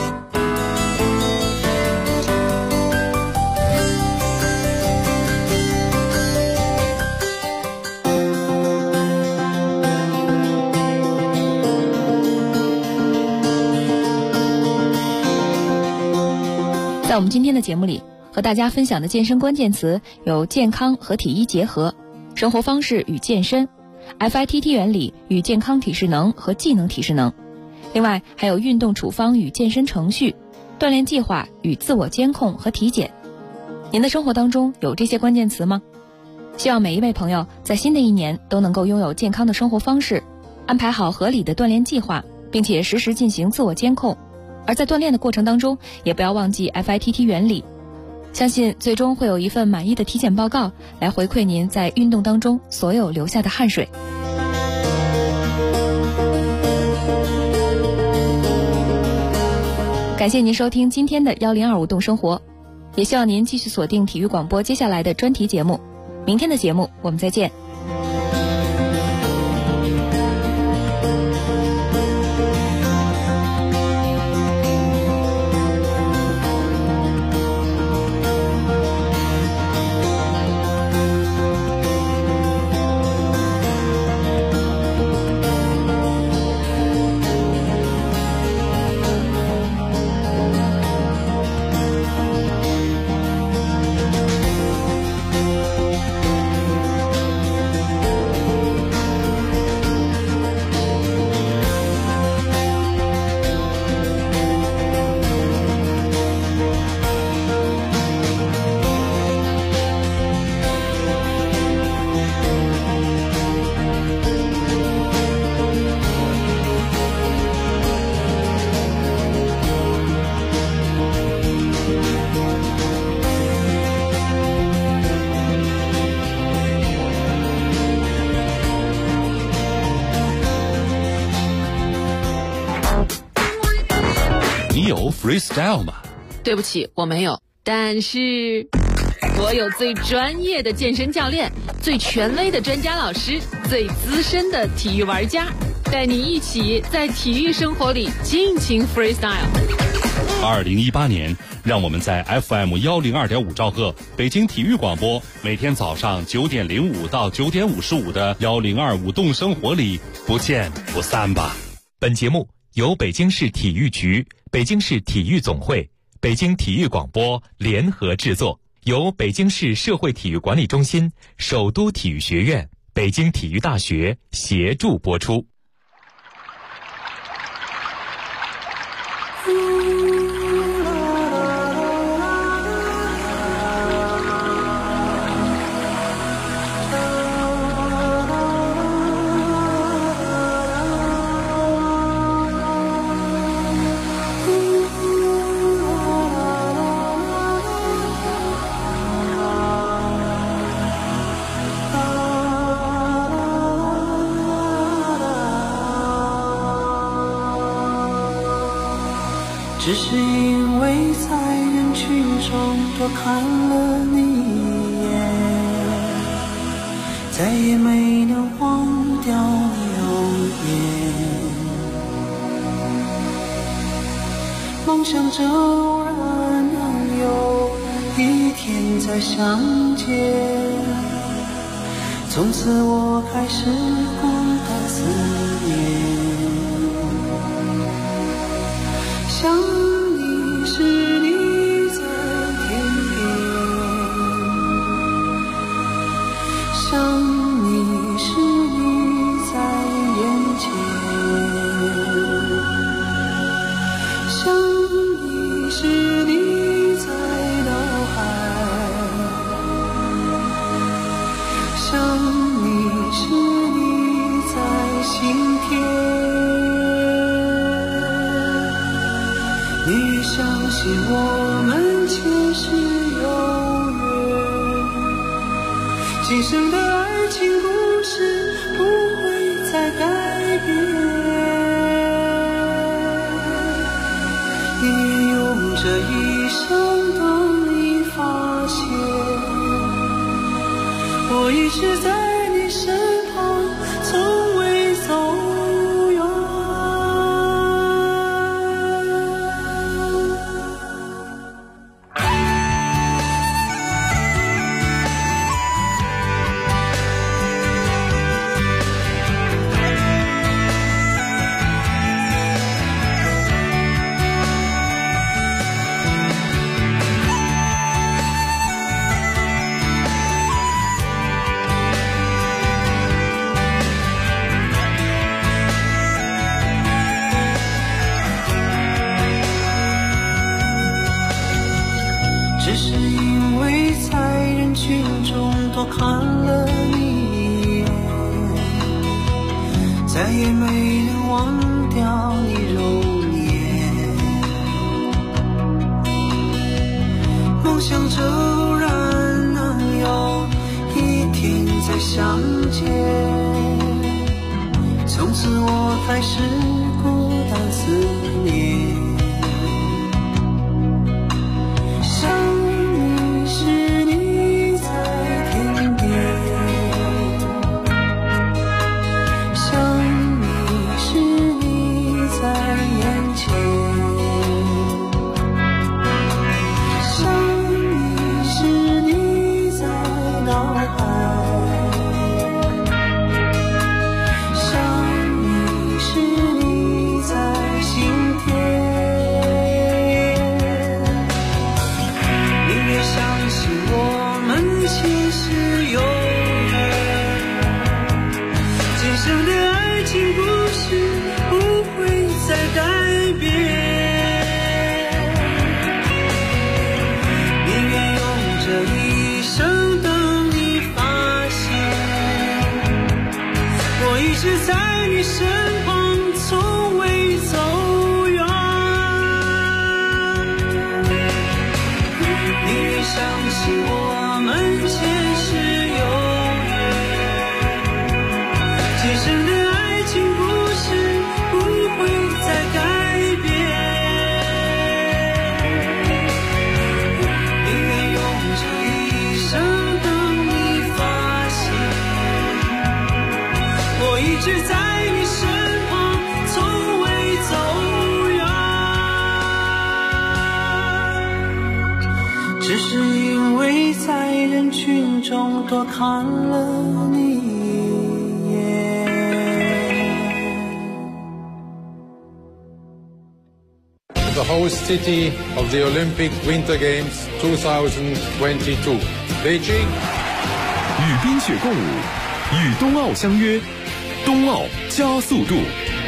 S6: 在我们今天的节目里，和大家分享的健身关键词有健康和体育结合、生活方式与健身、FITT 原理与健康体适能和技能体适能，另外还有运动处方与健身程序、锻炼计划与自我监控和体检。您的生活当中有这些关键词吗？希望每一位朋友在新的一年都能够拥有健康的生活方式，安排好合理的锻炼计划，并且实时进行自我监控。而在锻炼的过程当中，也不要忘记 FITT 原理，相信最终会有一份满意的体检报告来回馈您在运动当中所有流下的汗水。感谢您收听今天的1025动生活，也希望您继续锁定体育广播接下来的专题节目。明天的节目我们再见。
S2: freestyle 吗？
S4: 对不起，我没有。但是我有最专业的健身教练，最权威的专家老师，最资深的体育玩家，带你一起在体育生活里尽情 freestyle。
S2: 2018年，让我们在 FM102.5兆赫北京体育广播，每天早上9点05到9点55的1025动生活里不见不散吧。
S7: 本节目由北京市体育局、北京市体育总会、北京体育广播联合制作，由北京市社会体育管理中心、首都体育学院、北京体育大学协助播出。
S11: 只是因为在人群中多看了你一眼，再也没能忘掉你容颜。梦想着偶然能有一天再相见，从此我开始孤单思念。想你是你在天边，想你是你在眼前，想你是你在脑海，想你是你在心田。你相信我们前世有缘，今生的爱情故事不会再改变。你用这一生等你发现，我一直在你身旁，从未走远。只是因为在人群中多看了你一眼，再也没能忘掉你容颜。梦想着偶然能有一天再相见，从此我开始孤单思念。一直在你身旁，从未走远。宁愿相信我们前世有缘，今生的爱情故事不会再改变。 人群中多看了你一眼。
S12: The host city of the Olympic Winter Games 2022, Beijing.
S13: 与冰雪共舞，与冬奥相约，冬奥加速度。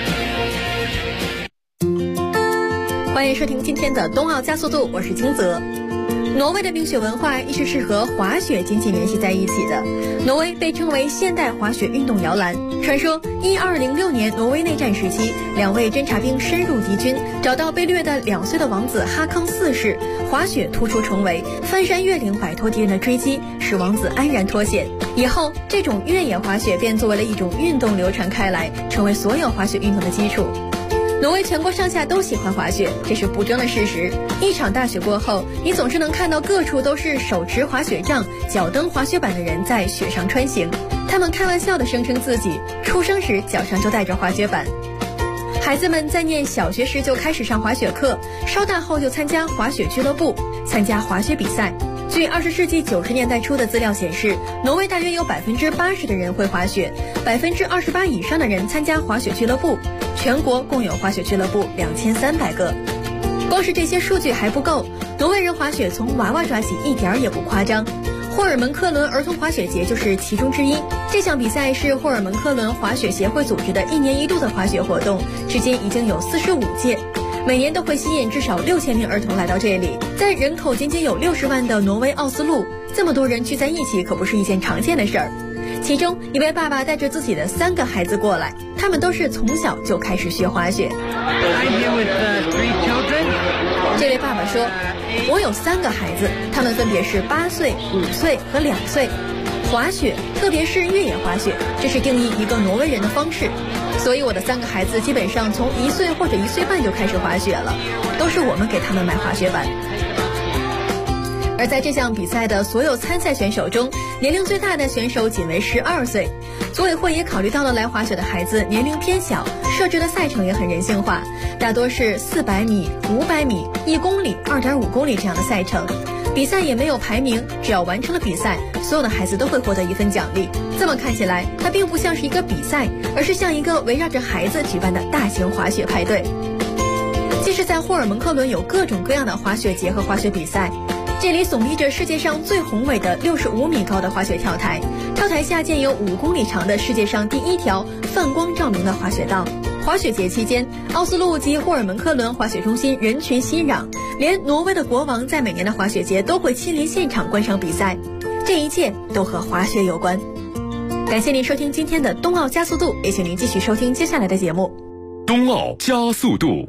S14: 欢迎收听今天的冬奥加速度，我是金泽。挪威的冰雪文化一直是和滑雪紧紧联系在一起的。挪威被称为现代滑雪运动摇篮。传说1206年挪威内战时期，2位侦察兵深入敌军，找到被掠的2岁的王子哈康4世，滑雪突出重围，翻山越岭摆脱敌人的追击，使王子安然脱险。以后这种越野滑雪便作为了一种运动流传开来，成为所有滑雪运动的基础。挪威全国上下都喜欢滑雪，这是不争的事实。一场大雪过后，你总是能看到各处都是手持滑雪杖、脚蹬滑雪板的人在雪上穿行。他们开玩笑地声称自己出生时脚上就带着滑雪板。孩子们在念小学时就开始上滑雪课，稍大后就参加滑雪俱乐部，参加滑雪比赛。据20世纪90年代初的资料显示，挪威大约有80%的人会滑雪，28%以上的人参加滑雪俱乐部。全国共有滑雪俱乐部2300个。光是这些数据还不够，挪威人滑雪从娃娃抓起一点儿也不夸张。霍尔门克伦儿童滑雪节就是其中之一。这项比赛是霍尔门克伦滑雪协会组织的1年1度的滑雪活动，至今已经有45届，每年都会吸引至少6000名儿童来到这里。在人口仅仅有60万的挪威奥斯陆，这么多人聚在一起可不是一件常见的事儿。其中一位爸爸带着自己的3个孩子过来，他们都是从小就开始学滑雪。这位爸爸说，我有3个孩子，他们分别是8岁、5岁和2岁。滑雪，特别是越野滑雪，这是定义一个挪威人的方式。所以我的3个孩子基本上从1岁或者1岁半就开始滑雪了，都是我们给他们买滑雪板。而在这项比赛的所有参赛选手中，年龄最大的选手仅为12岁。组委会也考虑到了来滑雪的孩子年龄偏小，设置的赛程也很人性化，大多是400米、500米、1公里、2.5公里这样的赛程。比赛也没有排名，只要完成了比赛，所有的孩子都会获得1份奖励。这么看起来，它并不像是一个比赛，而是像一个围绕着孩子举办的大型滑雪派对。即使在霍尔蒙克伦有各种各样的滑雪节和滑雪比赛，这里耸立着世界上最宏伟的65米高的滑雪跳台，跳台下建有5公里长的世界上第1条泛光照明的滑雪道。滑雪节期间，奥斯陆及霍尔蒙克伦滑雪中心人群熙攘，连挪威的国王在每年的滑雪节都会亲临现场观赏比赛。这一切都和滑雪有关。感谢您收听今天的冬奥加速度，也请您继续收听接下来的节目。
S13: 冬奥加速度。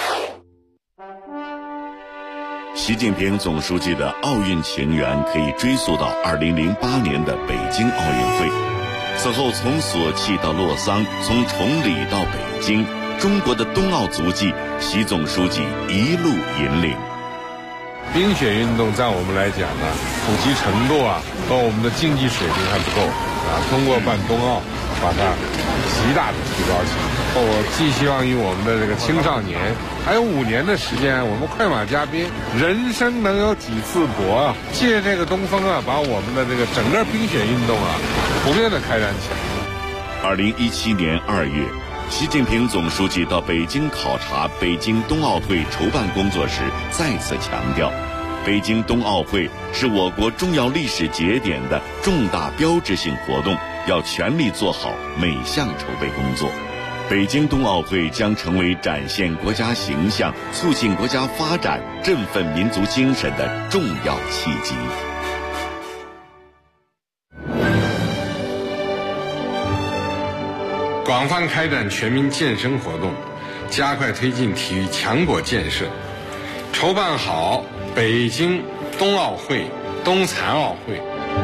S15: 习近平总书记的奥运情缘可以追溯到2008年的北京奥运会。此后从索契到洛桑，从崇礼到北京，中国的冬奥足迹，习总书记一路引领。
S12: 冰雪运动在我们来讲呢，普及程度和我们的竞技水平还不够通过办冬奥，把它极大的提高起来。我寄希望于我们的这个青少年，还有5年的时间，我们快马加鞭，人生能有几次搏借这个东风把我们的这个整个冰雪运动普遍的开展起来。
S15: 2017年2月，习近平总书记到北京考察北京冬奥会筹办工作时，再次强调，北京冬奥会是我国重要历史节点的重大标志性活动，要全力做好每项筹备工作。北京冬奥会将成为展现国家形象、促进国家发展、振奋民族精神的重要契机。
S12: 广泛开展全民健身活动，加快推进体育强国建设，筹办好北京冬奥会、冬残奥会。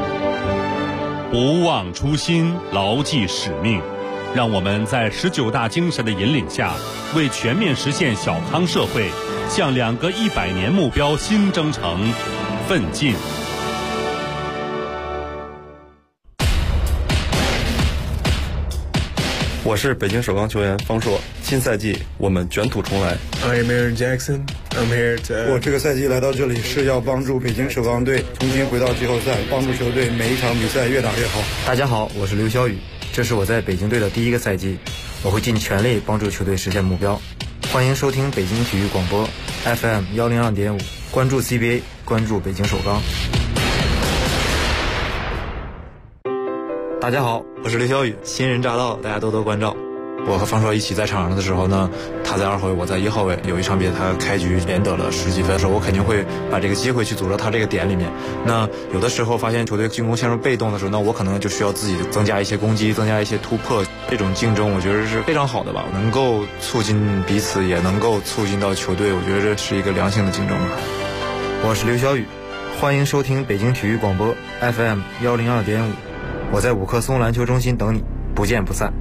S2: 不忘初心，牢记使命，让我们在19大精神的引领下，为全面实现小康社会，向2个100年目标新征程奋进。
S16: 我是北京首钢球员方硕，新赛季我们卷土重来。
S17: I'm Aaron Jackson. I'm here to.
S18: 我这个赛季来到这里是要帮助北京首钢队重新回到季后赛，帮助球队每一场比赛越打越好。
S19: 大家好，我是刘晓宇，这是我在北京队的第一个赛季，我会尽全力帮助球队实现目标。欢迎收听北京体育广播 FM 102.5，关注 CBA， 关注北京首钢。大家好，我是刘晓宇，新人乍到，大家多多关照。我和方硕一起在场上的时候呢，他在2号位，我在1号位。有一场比赛他开局连得了10几分的时候，我肯定会把这个机会去组织他这个点里面。那有的时候发现球队进攻陷入被动的时候，那我可能就需要自己增加一些攻击，增加一些突破。这种竞争我觉得是非常好的吧，能够促进彼此，也能够促进到球队，我觉得这是一个良性的竞争吧。我是刘晓宇，欢迎收听北京体育广播 FM 102.5，我在五棵松篮球中心等你，不见不散。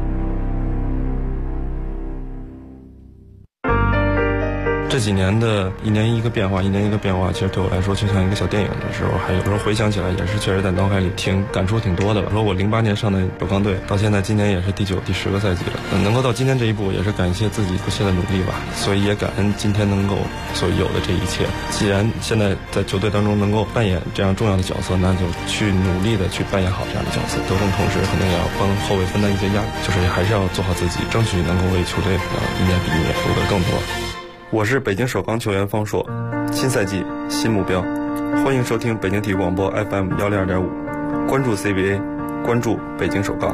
S16: 这几年的一年一个变化，其实对我来说就像一个小电影的时候，还有时候回想起来也是确实在脑海里感触挺多的吧。说我08年上的首钢队，到现在今年也是第9、第10个赛季了，能够到今天这一步，也是感谢自己不懈的努力吧。所以也感恩今天能够所有的这一切。既然现在在球队当中能够扮演这样重要的角色，那就去努力的去扮演好这样的角色。得分同时肯定也要帮后卫分担一些压力，就是还是要做好自己，争取能够为球队一年比一年输得更多。我是北京首钢球员方硕，新赛季新目标，欢迎收听北京体育广播 FM 102.5，关注 CBA， 关注北京首钢。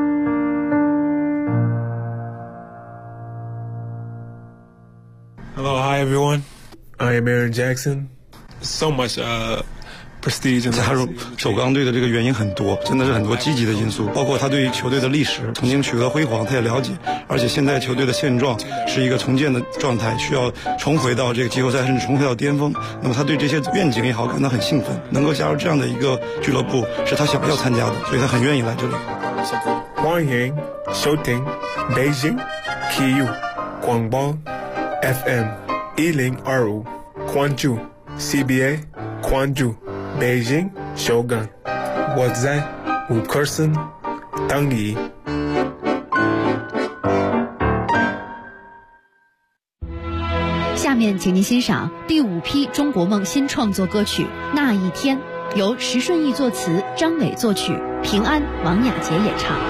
S17: Hello, hi everyone. I am Aaron Jackson. So much
S18: 加入首钢队的这个原因很多，真的是很多积极的因素，包括他对于球队的历史曾经取得辉煌他也了解，而且现在球队的现状是一个重建的状态，需要重回到这个季后赛，甚至重回到巅峰。那么他对这些愿景也好感到很兴奋，能够加入这样的一个俱乐部是他想要参加的，所以他很愿意来这里。
S17: 欢迎收听北京体育广播 FM 1025，关注 CBA， 关注北京首钢，我在五棵松等你。
S20: 下面请您欣赏第5批中国梦新创作歌曲《那一天》，由石顺义作词，张伟作曲，平安、王雅洁演唱。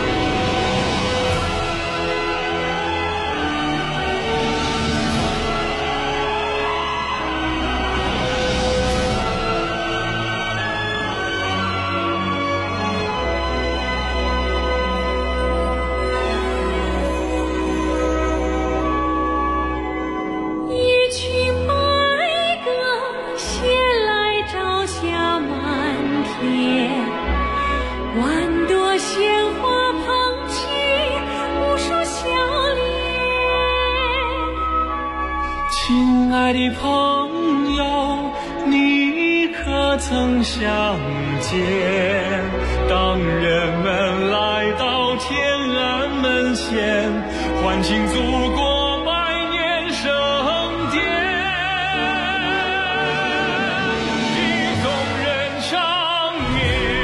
S11: 亲爱的朋友，你可曾想见，当人们来到天安门前，欢庆祖国百年盛典，一同人长眠。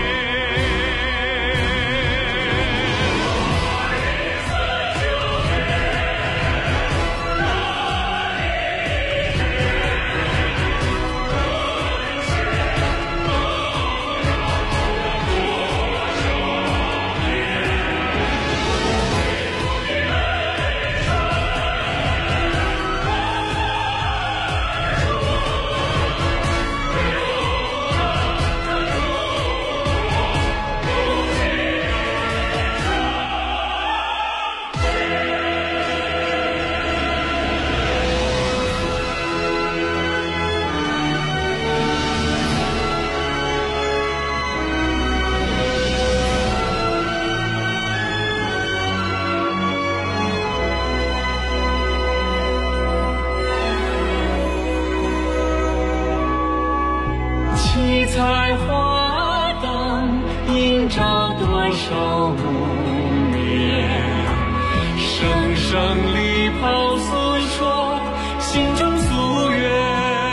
S11: 七彩花灯映照多少梦魇，声声礼炮诉说心中夙愿。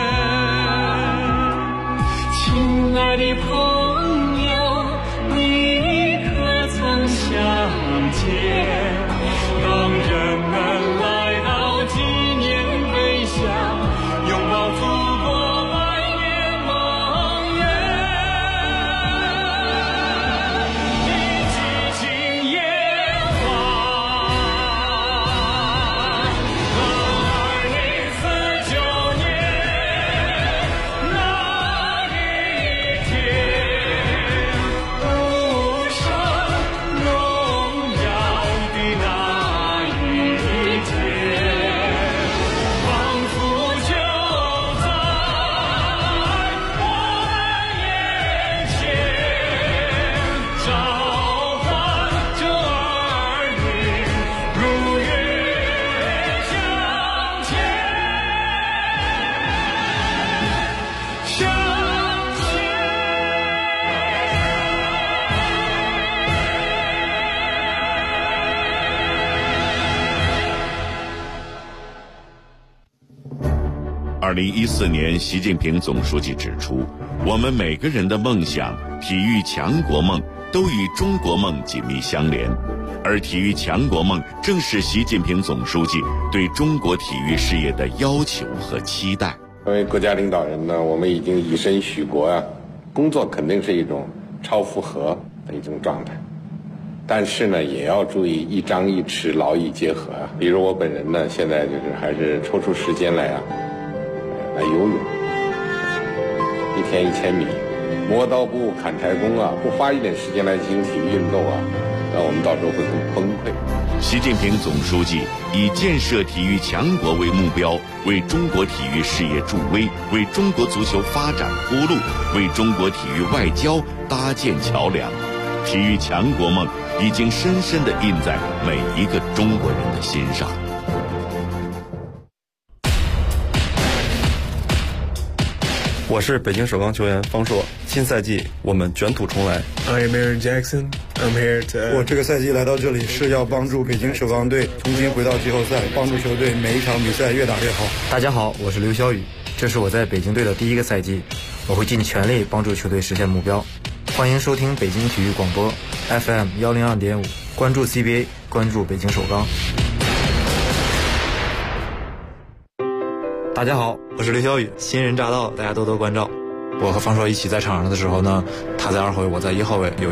S11: 亲爱的朋友，你可曾想见？
S15: 2014年，习近平总书记指出，我们每个人的梦想、体育强国梦都与中国梦紧密相连，而体育强国梦正是习近平总书记对中国体育事业的要求和期待。
S12: 作为国家领导人呢，我们已经以身许国啊，工作肯定是一种超负荷的一种状态，但是呢，也要注意一张一弛，劳逸结合啊。比如我本人呢，现在就是还是抽出时间来游泳，1天1000米，磨刀不误砍柴工啊，不花一点时间来进行体育运动啊，那我们到时候会很崩溃。
S15: 习近平总书记以建设体育强国为目标，为中国体育事业助威，为中国足球发展铺路，为中国体育外交搭建桥梁。体育强国梦已经深深地印在每一个中国人的心上。
S16: 我是北京首钢球员方硕，新赛季我们卷土重来。
S17: I am Aaron Jackson. I'm here to...
S18: 我这个赛季来到这里是要帮助北京首钢队重新回到季后赛，帮助球队每一场比赛越打越好。
S19: 大家好，我是刘晓宇，这是我在北京队的第一个赛季，我会尽全力帮助球队实现目标。欢迎收听北京体育广播 FM 102.5，关注 CBA， 关注北京首钢。大家好，我是刘晓宇，新人乍到，大家多多关照。我和方硕一起在场上的时候呢，他在2号位，我在1号位，有